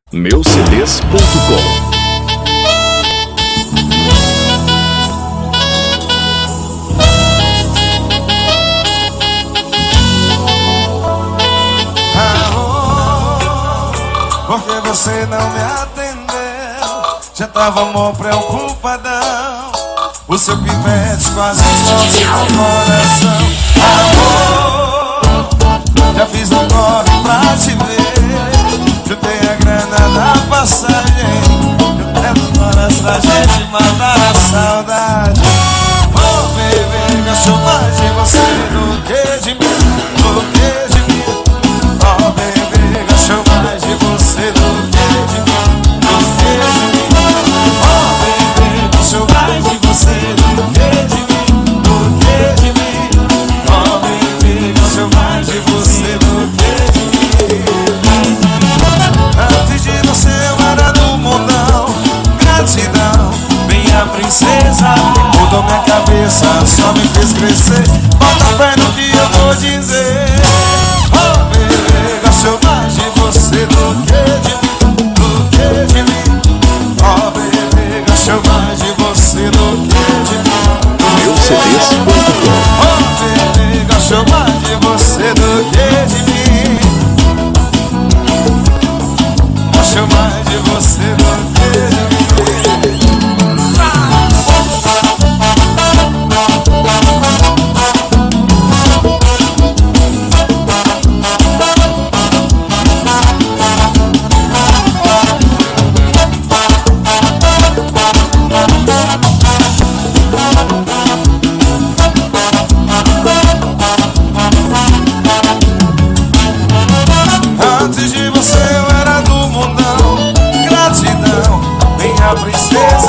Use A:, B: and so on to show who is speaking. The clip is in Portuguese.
A: meucds.com.
B: Porque você não me atendeu, já tava mó preocupadão. O seu pivete quase explode no coração. Amor, já fiz um corre pra te ver. Juntei a grana da passagem, eu levo horas pra gente matar a saudade. Oh, baby, gastou mais de você do que de mim, do que de mim. Oh, baby, gastou mais de você do que de mim, do que de mim. Oh, baby, gastou mais de você do que de mim, do que de mim. Oh, baby, gastou mais de você do que de mim. Antes de você eu era do mundão, gratidão, minha princesa. Mudou minha cabeça, só me fez crescer. Bota fé no que eu vou dizer. Oh, baby, gastou mais de você do que de mim, do que de mim. Oh, baby, gastou mais de você do que de mim,
A: meucds.com.
B: oh, baby, gastou mais de você do que de mim. Gastou mais de você do que de mim. Antes de você eu era do mundão, gratidão, minha princesa.